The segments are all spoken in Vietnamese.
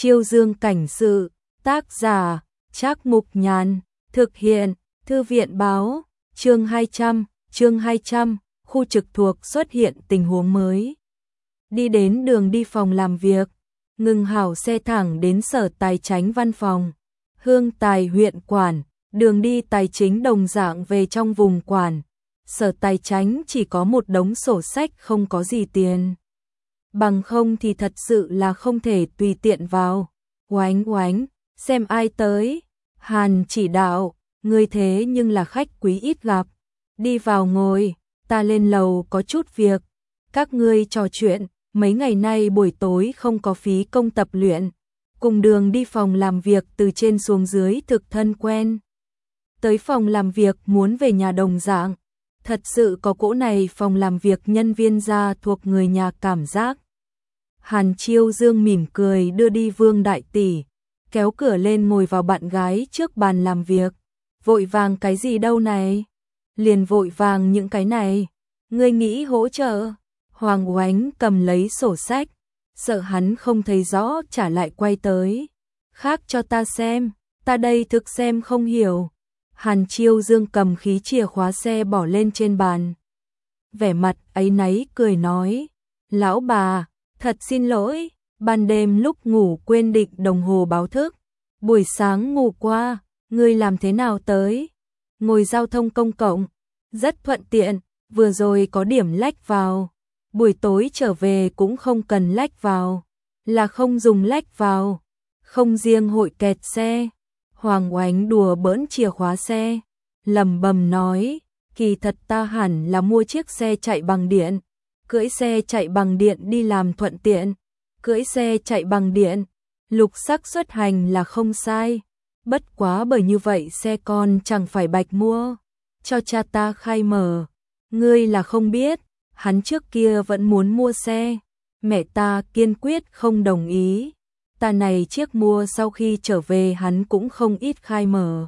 Chiêu Dương cảnh sự, tác giả, Trác Mục Nhàn, thực hiện, Thư viện báo, chương 200, khu trực thuộc xuất hiện tình huống mới. Đi đến đường đi phòng làm việc, ngừng hảo xe thẳng đến sở tài chánh văn phòng. Hương Tài huyện quản, đường đi tài chính đồng dạng về trong vùng quản. Sở tài chánh chỉ có một đống sổ sách không có gì tiền. Bằng không thì thật sự là không thể tùy tiện vào. Oánh oánh, xem ai tới. Hàn chỉ đạo, ngươi thế nhưng là khách quý ít gặp. Đi vào ngồi, ta lên lầu có chút việc. Các ngươi trò chuyện, mấy ngày nay buổi tối không có phí công tập luyện. Cùng đường đi phòng làm việc từ trên xuống dưới thực thân quen. Tới phòng làm việc muốn về nhà đồng dạng. Thật sự có cỗ này phòng làm việc nhân viên gia thuộc người nhà cảm giác. Hàn Chiêu Dương mỉm cười đưa đi Vương Đại Tỷ, kéo cửa lên ngồi vào bạn gái trước bàn làm việc. Vội vàng cái gì đâu này? Liền vội vàng những cái này. Ngươi nghĩ hỗ trợ? Hoàng Oánh cầm lấy sổ sách, sợ hắn không thấy rõ trả lại quay tới. Khác cho ta xem, ta đây thực xem không hiểu. Hàn Chiêu Dương cầm khí chìa khóa xe bỏ lên trên bàn. Vẻ mặt áy náy cười nói, lão bà, thật xin lỗi, ban đêm lúc ngủ quên định đồng hồ báo thức. Buổi sáng ngủ qua, ngươi làm thế nào tới? Ngồi giao thông công cộng, rất thuận tiện, vừa rồi có điểm lách vào. Buổi tối trở về cũng không cần lách vào, là không dùng lách vào, không riêng hội kẹt xe. Hoàng Oánh đùa bỡn chìa khóa xe, lẩm bẩm nói, kỳ thật ta hẳn là mua chiếc xe chạy bằng điện, cưỡi xe chạy bằng điện đi làm thuận tiện, cưỡi xe chạy bằng điện, lục sắc xuất hành là không sai, bất quá bởi như vậy xe con chẳng phải bạch mua, cho cha ta khai mở, ngươi là không biết, hắn trước kia vẫn muốn mua xe, mẹ ta kiên quyết không đồng ý. Ta này chiếc mua sau khi trở về hắn cũng không ít khai mở.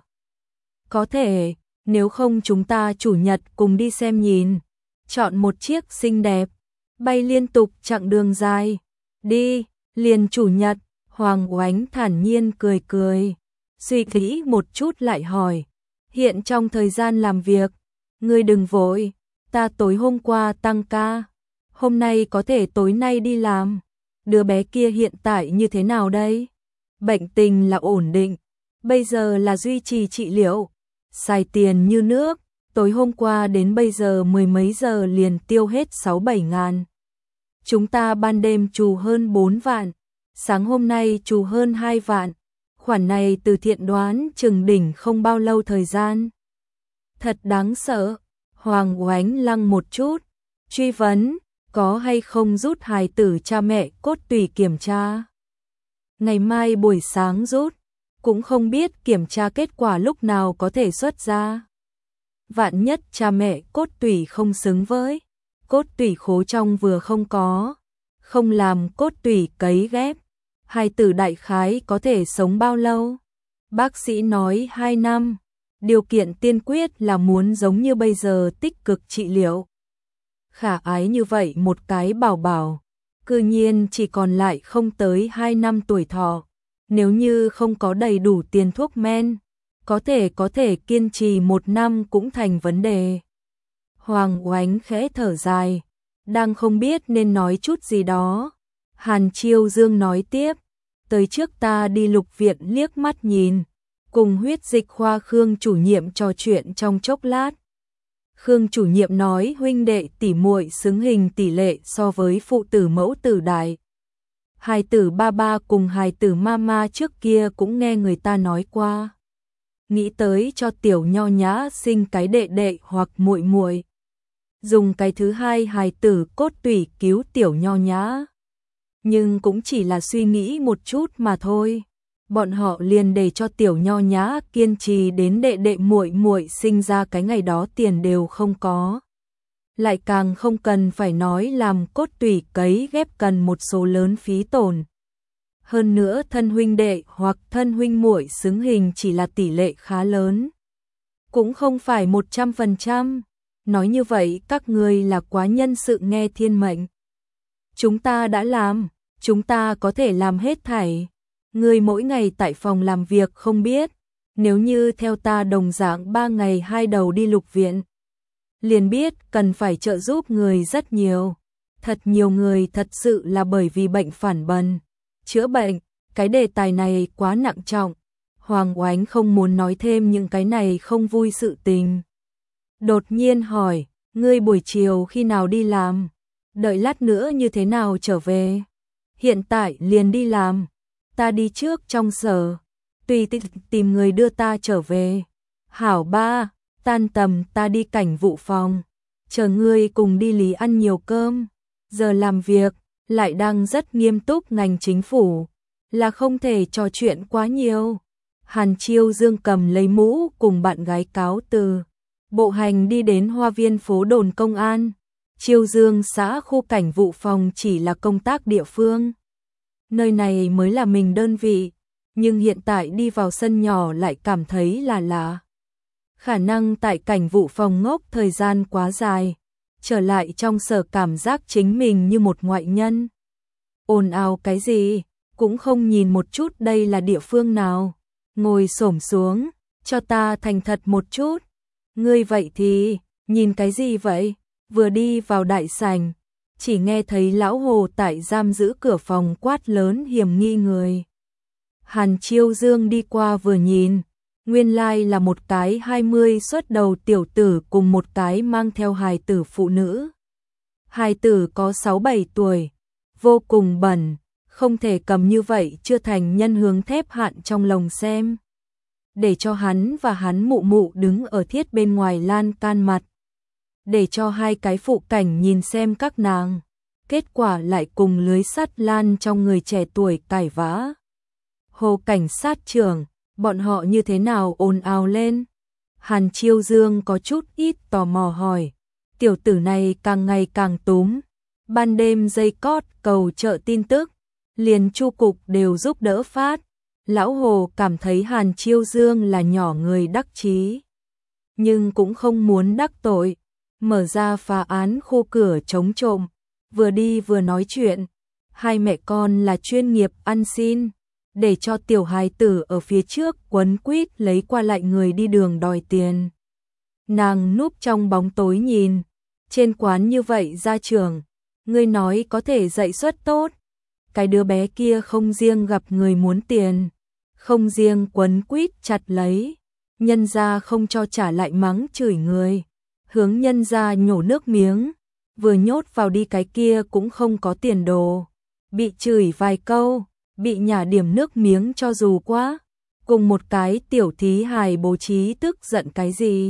Có thể, nếu không chúng ta chủ nhật cùng đi xem nhìn. Chọn một chiếc xinh đẹp, bay liên tục chặng đường dài. Đi, liền chủ nhật, Hoàng Oánh thản nhiên cười cười. Suy nghĩ một chút lại hỏi. Hiện trong thời gian làm việc, ngươi đừng vội, ta tối hôm qua tăng ca. Hôm nay có thể tối nay đi làm. Đứa bé kia hiện tại như thế nào đây? Bệnh tình là ổn định, bây giờ là duy trì trị liệu, xài tiền như nước, tối hôm qua đến bây giờ mười mấy giờ liền tiêu hết 6-7 ngàn. Chúng ta ban đêm trù hơn 4 vạn, sáng hôm nay trù hơn 2 vạn, khoản này từ thiện đoán chừng đỉnh không bao lâu thời gian. Thật đáng sợ, Hoàng Oánh lăng một chút, truy vấn. Có hay không rút hài tử cha mẹ cốt tủy kiểm tra? Ngày mai buổi sáng rút, cũng không biết kiểm tra kết quả lúc nào có thể xuất ra. Vạn nhất cha mẹ cốt tủy không xứng với, cốt tủy khố trong vừa không có, không làm cốt tủy cấy ghép, hài tử đại khái có thể sống bao lâu? Bác sĩ nói 2 năm, điều kiện tiên quyết là muốn giống như bây giờ tích cực trị liệu. Khả ái như vậy một cái bảo bảo, cư nhiên chỉ còn lại không tới 2 năm tuổi thọ. Nếu như không có đầy đủ tiền thuốc men, có thể kiên trì 1 năm cũng thành vấn đề. Hoàng Oánh khẽ thở dài, đang không biết nên nói chút gì đó. Hàn Chiêu Dương nói tiếp, tới trước ta đi lục viện liếc mắt nhìn, cùng huyết dịch khoa Khương chủ nhiệm trò chuyện trong chốc lát. Khương chủ nhiệm nói huynh đệ tỷ muội xứng hình tỷ lệ so với phụ tử mẫu tử đại. Hài tử ba ba cùng hài tử mama trước kia cũng nghe người ta nói qua. Nghĩ tới cho tiểu nho nhã sinh cái đệ đệ hoặc muội muội, dùng cái thứ hai hài tử cốt tủy cứu tiểu nho nhã. Nhưng cũng chỉ là suy nghĩ một chút mà thôi. Bọn họ liền để cho tiểu nho nhã kiên trì đến đệ đệ muội muội sinh ra cái ngày đó tiền đều không có. Lại càng không cần phải nói làm cốt tủy cấy ghép cần một số lớn phí tổn. Hơn nữa thân huynh đệ hoặc thân huynh muội xứng hình chỉ là tỷ lệ khá lớn. Cũng không phải 100%. Nói như vậy các ngươi là quá nhân sự nghe thiên mệnh. Chúng ta đã làm, chúng ta có thể làm hết thảy. Ngươi mỗi ngày tại phòng làm việc không biết, nếu như theo ta đồng dạng 3 ngày 2 đầu đi lục viện, liền biết cần phải trợ giúp người rất nhiều. Thật nhiều người thật sự là bởi vì bệnh phản bần, chữa bệnh, cái đề tài này quá nặng trọng. Hoàng Oánh không muốn nói thêm những cái này không vui sự tình. Đột nhiên hỏi, ngươi buổi chiều khi nào đi làm? Đợi lát nữa như thế nào trở về? Hiện tại liền đi làm. Ta đi trước trong sở, tùy tìm người đưa ta trở về. Hảo ba, tan tầm ta đi cảnh vụ phòng, chờ ngươi cùng đi Lý ăn nhiều cơm. Giờ làm việc, lại đang rất nghiêm túc ngành chính phủ, là không thể trò chuyện quá nhiều. Hàn Chiêu Dương cầm lấy mũ cùng bạn gái cáo từ, bộ hành đi đến hoa viên phố đồn công an. Chiêu Dương xã khu cảnh vụ phòng chỉ là công tác địa phương. Nơi này mới là mình đơn vị, nhưng hiện tại đi vào sân nhỏ lại cảm thấy là lạ. Khả năng tại cảnh vụ phòng ngốc thời gian quá dài, trở lại trong sở cảm giác chính mình như một ngoại nhân. Ồn ào cái gì, cũng không nhìn một chút đây là địa phương nào. Ngồi xổm xuống, cho ta thành thật một chút. Ngươi vậy thì, nhìn cái gì vậy? Vừa đi vào đại sảnh, chỉ nghe thấy lão Hồ tại giam giữ cửa phòng quát lớn hiểm nghi người. Hàn Chiêu Dương đi qua vừa nhìn, nguyên lai là một cái 20 xuất đầu tiểu tử cùng một cái mang theo hài tử phụ nữ. Hài tử có 6-7 tuổi, vô cùng bẩn, không thể cầm như vậy chưa thành nhân hướng thép hạn trong lồng xem. Để cho hắn và hắn mụ mụ đứng ở thiết bên ngoài lan can mặt. Để cho hai cái phụ cảnh nhìn xem các nàng. Kết quả lại cùng lưới sắt lan trong người trẻ tuổi cãi vã. Hồ cảnh sát trưởng, bọn họ như thế nào ồn ào lên? Hàn Chiêu Dương có chút ít tò mò hỏi. Tiểu tử này càng ngày càng túm. Ban đêm dây cót cầu trợ tin tức, liền chu cục đều giúp đỡ phát. Lão Hồ cảm thấy Hàn Chiêu Dương là nhỏ người đắc chí, nhưng cũng không muốn đắc tội. Mở ra phá án khu cửa chống trộm, vừa đi vừa nói chuyện. Hai mẹ con là chuyên nghiệp ăn xin, để cho tiểu hài tử ở phía trước quấn quýt lấy qua lại người đi đường đòi tiền. Nàng núp trong bóng tối nhìn, trên quán như vậy gia trưởng, ngươi nói có thể dạy suất tốt. Cái đứa bé kia không riêng gặp người muốn tiền, không riêng quấn quýt chặt lấy, nhân gia không cho trả lại mắng chửi người, hướng nhân gia nhổ nước miếng, vừa nhốt vào đi cái kia cũng không có tiền đồ, bị chửi vài câu, bị nhả điểm nước miếng cho dù quá, cùng một cái tiểu thí hài bố trí tức giận cái gì.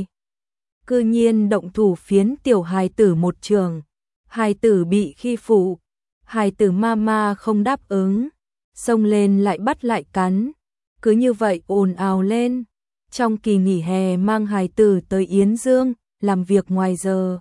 Cư nhiên động thủ phiến tiểu hài tử một trường, hài tử bị khi phụ, hài tử mama không đáp ứng, xông lên lại bắt lại cắn, cứ như vậy ồn ào lên. Trong kỳ nghỉ hè mang hài tử tới Yến Dương, làm việc ngoài giờ,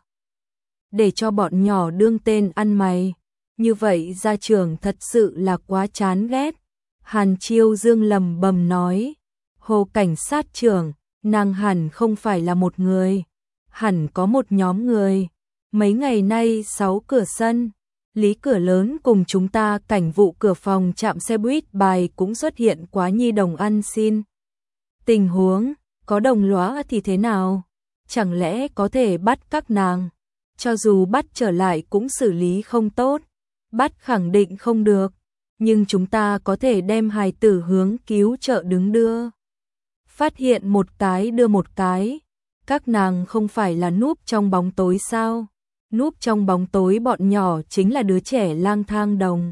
để cho bọn nhỏ đương tên ăn mày. Như vậy gia trưởng thật sự là quá chán ghét. Hàn Chiêu Dương lầm bầm nói, Hồ cảnh sát trưởng, nàng hẳn không phải là một người, hẳn có một nhóm người. Mấy ngày nay 6 cửa sân, Lý cửa lớn cùng chúng ta cảnh vụ cửa phòng trạm xe buýt bài cũng xuất hiện quá nhi đồng ăn xin. Tình huống, có đồng lõa thì thế nào? Chẳng lẽ có thể bắt các nàng? Cho dù bắt trở lại cũng xử lý không tốt, bắt khẳng định không được, nhưng chúng ta có thể đem hài tử hướng cứu trợ đứng đưa. Phát hiện một cái đưa một cái, các nàng không phải là núp trong bóng tối sao? Núp trong bóng tối bọn nhỏ chính là đứa trẻ lang thang đồng.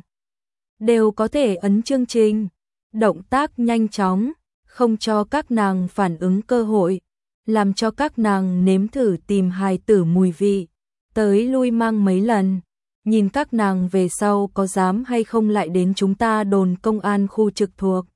Đều có thể ấn chương trình, động tác nhanh chóng, không cho các nàng phản ứng cơ hội, làm cho các nàng nếm thử tìm hài tử mùi vị, tới lui mang mấy lần, nhìn các nàng về sau có dám hay không lại đến chúng ta đồn công an khu trực thuộc.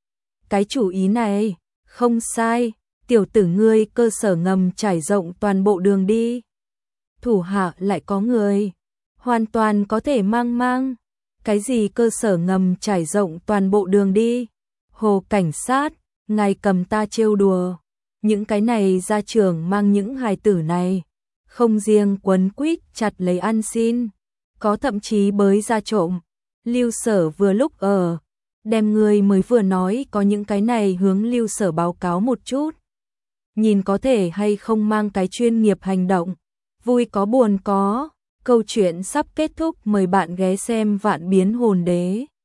Cái chủ ý này, không sai, tiểu tử ngươi cơ sở ngầm trải rộng toàn bộ đường đi. Thủ hạ lại có người, hoàn toàn có thể mang. Cái gì cơ sở ngầm trải rộng toàn bộ đường đi? Hồ cảnh sát, ngài cầm ta trêu đùa. Những cái này gia trưởng mang những hài tử này, không riêng quấn quýt chặt lấy ăn xin, có thậm chí bới ra trộm. Lưu Sở vừa lúc ở, đem người mới vừa nói có những cái này hướng Lưu Sở báo cáo một chút. Nhìn có thể hay không mang cái chuyên nghiệp hành động. Vui có buồn có. Câu chuyện sắp kết thúc, mời bạn ghé xem Vạn Biến Hồn Đế.